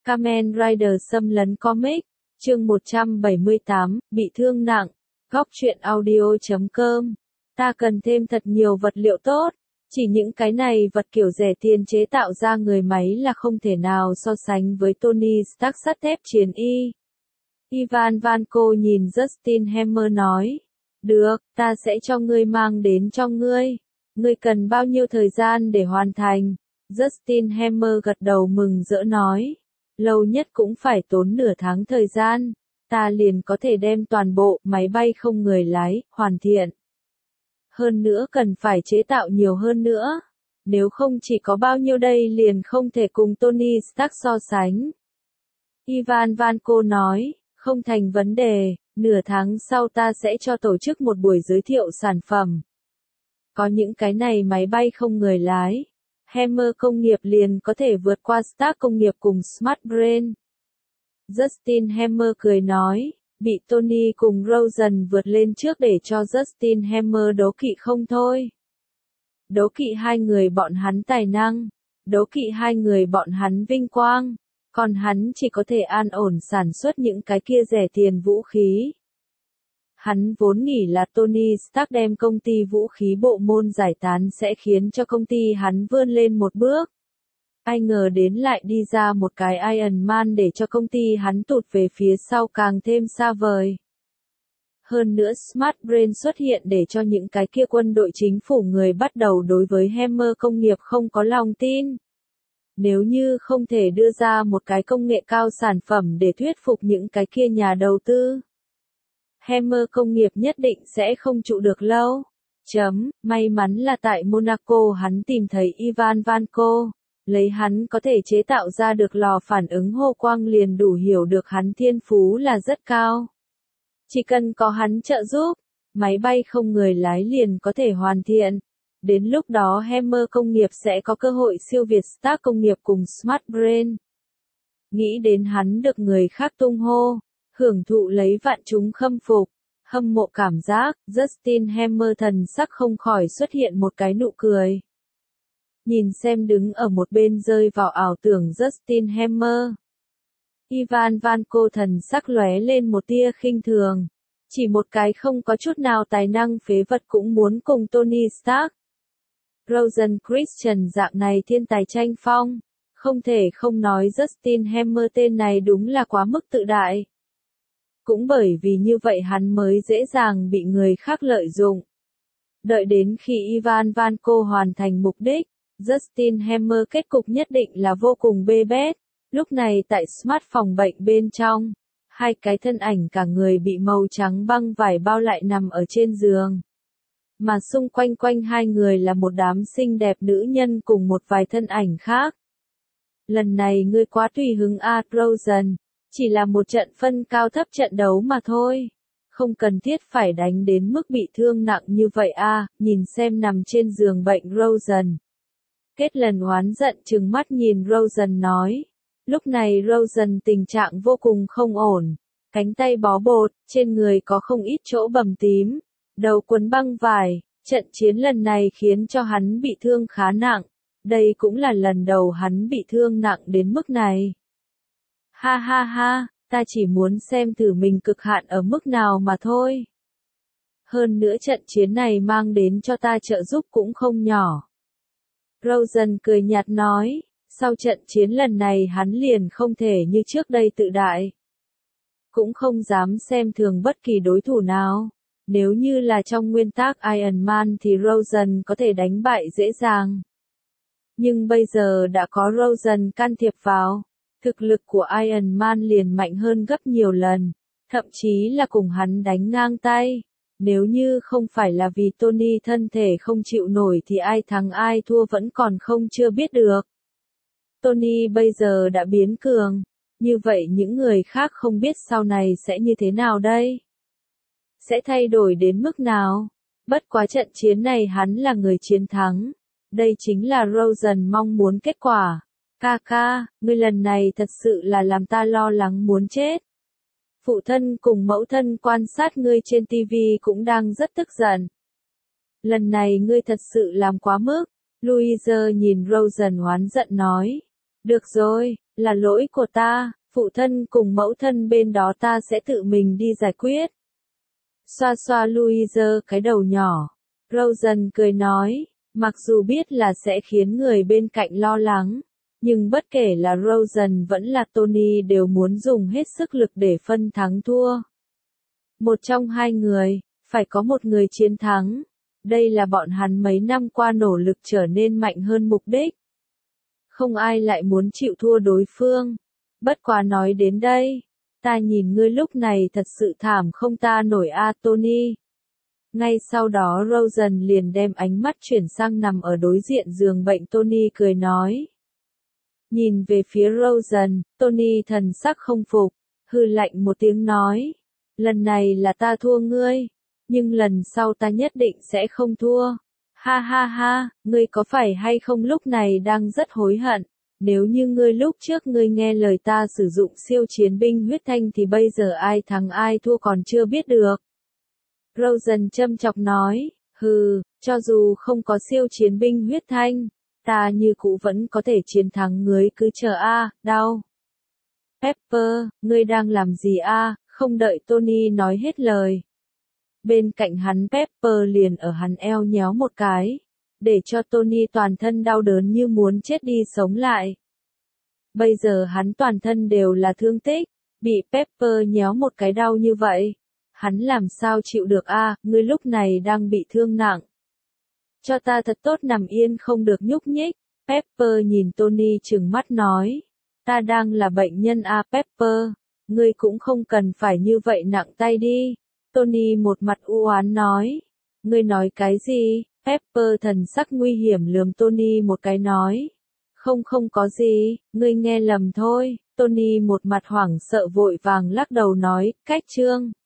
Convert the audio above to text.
Kamen Rider xâm lấn comic, chương 178, bị thương nặng, góc truyện audio.com. Ta cần thêm thật nhiều vật liệu tốt, chỉ những cái này vật kiểu rẻ tiền chế tạo ra người máy là không thể nào so sánh với Tony Stark sắt thép chiến y. Ivan Vanko nhìn Justin Hammer nói, được, ta sẽ cho ngươi mang đến cho ngươi. Ngươi cần bao nhiêu thời gian để hoàn thành? Justin Hammer gật đầu mừng rỡ nói, lâu nhất cũng phải tốn nửa tháng thời gian, ta liền có thể đem toàn bộ máy bay không người lái, hoàn thiện. Hơn nữa cần phải chế tạo nhiều hơn nữa, nếu không chỉ có bao nhiêu đây liền không thể cùng Tony Stark so sánh. Ivan Vanko nói, không thành vấn đề, nửa tháng sau ta sẽ cho tổ chức một buổi giới thiệu sản phẩm. Có những cái này máy bay không người lái, Hammer công nghiệp liền có thể vượt qua Stark công nghiệp cùng Smart Brain. Justin Hammer cười nói, bị Tony cùng Rosen vượt lên trước để cho Justin Hammer đố kỵ không thôi. Đố kỵ hai người bọn hắn tài năng, đố kỵ hai người bọn hắn vinh quang, còn hắn chỉ có thể an ổn sản xuất những cái kia rẻ tiền vũ khí. Hắn vốn nghĩ là Tony Stark đem công ty vũ khí bộ môn giải tán sẽ khiến cho công ty hắn vươn lên một bước. Ai ngờ đến lại đi ra một cái Iron Man để cho công ty hắn tụt về phía sau càng thêm xa vời. Hơn nữa Smart Brain xuất hiện để cho những cái kia quân đội chính phủ người bắt đầu đối với Hammer công nghiệp không có lòng tin. Nếu như không thể đưa ra một cái công nghệ cao sản phẩm để thuyết phục những cái kia nhà đầu tư, Hammer công nghiệp nhất định sẽ không trụ được lâu. May mắn là tại Monaco hắn tìm thấy Ivan Vanko, lấy hắn có thể chế tạo ra được lò phản ứng hô quang liền đủ hiểu được hắn thiên phú là rất cao. Chỉ cần có hắn trợ giúp, máy bay không người lái liền có thể hoàn thiện. Đến lúc đó Hammer công nghiệp sẽ có cơ hội siêu việt Stark công nghiệp cùng Smart Brain. Nghĩ đến hắn được người khác tung hô, hưởng thụ lấy vạn chúng khâm phục, hâm mộ cảm giác, Justin Hammer thần sắc không khỏi xuất hiện một cái nụ cười. Nhìn xem đứng ở một bên rơi vào ảo tưởng Justin Hammer. Ivan Vanko thần sắc lóe lên một tia khinh thường. Chỉ một cái không có chút nào tài năng phế vật cũng muốn cùng Tony Stark. Rosen Christian dạng này thiên tài tranh phong. Không thể không nói Justin Hammer tên này đúng là quá mức tự đại. Cũng bởi vì như vậy hắn mới dễ dàng bị người khác lợi dụng. Đợi đến khi Ivan Vanko hoàn thành mục đích, Justin Hammer kết cục nhất định là vô cùng bê bết. Lúc này tại Smart phòng bệnh bên trong, hai cái thân ảnh cả người bị màu trắng băng vải bao lại nằm ở trên giường. Mà xung quanh quanh hai người là một đám xinh đẹp nữ nhân cùng một vài thân ảnh khác. Lần này ngươi quá tùy hứng Rosen, chỉ là một trận phân cao thấp trận đấu mà thôi. Không cần thiết phải đánh đến mức bị thương nặng như vậy nhìn xem nằm trên giường bệnh Rosen. Kết lần oán giận trừng mắt nhìn Rosen nói. Lúc này Rosen tình trạng vô cùng không ổn. Cánh tay bó bột, trên người có không ít chỗ bầm tím. Đầu quấn băng vải, trận chiến lần này khiến cho hắn bị thương khá nặng. Đây cũng là lần đầu hắn bị thương nặng đến mức này. Ha ha ha, ta chỉ muốn xem thử mình cực hạn ở mức nào mà thôi. Hơn nữa trận chiến này mang đến cho ta trợ giúp cũng không nhỏ. Rosen cười nhạt nói, sau trận chiến lần này hắn liền không thể như trước đây tự đại. Cũng không dám xem thường bất kỳ đối thủ nào. Nếu như là trong nguyên tắc Iron Man thì Rosen có thể đánh bại dễ dàng. Nhưng bây giờ đã có Rosen can thiệp vào, thực lực của Iron Man liền mạnh hơn gấp nhiều lần, thậm chí là cùng hắn đánh ngang tay. Nếu như không phải là vì Tony thân thể không chịu nổi thì ai thắng ai thua vẫn còn không chưa biết được. Tony bây giờ đã biến cường, như vậy những người khác không biết sau này sẽ như thế nào đây? Sẽ thay đổi đến mức nào? Bất quá trận chiến này hắn là người chiến thắng. Đây chính là Rosen mong muốn kết quả. Kaka, ngươi lần này thật sự là làm ta lo lắng muốn chết. Phụ thân cùng mẫu thân quan sát ngươi trên TV cũng đang rất tức giận. Lần này ngươi thật sự làm quá mức. Louise nhìn Rosen oán giận nói. Được rồi, là lỗi của ta, phụ thân cùng mẫu thân bên đó ta sẽ tự mình đi giải quyết. Xoa xoa Louise cái đầu nhỏ. Rosen cười nói, mặc dù biết là sẽ khiến người bên cạnh lo lắng, nhưng bất kể là Rosen vẫn là Tony đều muốn dùng hết sức lực để phân thắng thua. Một trong hai người, phải có một người chiến thắng. Đây là bọn hắn mấy năm qua nỗ lực trở nên mạnh hơn mục đích. Không ai lại muốn chịu thua đối phương. Bất quá nói đến đây, ta nhìn ngươi lúc này thật sự thảm không ta nổi a Tony. Ngay sau đó Rosen liền đem ánh mắt chuyển sang nằm ở đối diện giường bệnh Tony cười nói. Nhìn về phía Rosen, Tony thần sắc không phục, hừ lạnh một tiếng nói. Lần này là ta thua ngươi, nhưng lần sau ta nhất định sẽ không thua. Ha ha ha, ngươi có phải hay không lúc này đang rất hối hận, nếu như ngươi lúc trước ngươi nghe lời ta sử dụng siêu chiến binh huyết thanh thì bây giờ ai thắng ai thua còn chưa biết được. Rosen châm chọc nói, hừ, cho dù không có siêu chiến binh huyết thanh, ta như cũ vẫn có thể chiến thắng ngươi cứ chờ a, đau. Pepper, ngươi đang làm gì a? Không đợi Tony nói hết lời. Bên cạnh hắn Pepper liền ở hắn eo nhéo một cái, để cho Tony toàn thân đau đớn như muốn chết đi sống lại. Bây giờ hắn toàn thân đều là thương tích, bị Pepper nhéo một cái đau như vậy. Hắn làm sao chịu được a? Ngươi lúc này đang bị thương nặng. Cho ta thật tốt nằm yên không được nhúc nhích. Pepper nhìn Tony trừng mắt nói. Ta đang là bệnh nhân a Pepper. Ngươi cũng không cần phải như vậy nặng tay đi. Tony một mặt u oán nói. Ngươi nói cái gì? Pepper thần sắc nguy hiểm lườm Tony một cái nói. Không có gì, ngươi nghe lầm thôi. Tony một mặt hoảng sợ vội vàng lắc đầu nói, cách chương.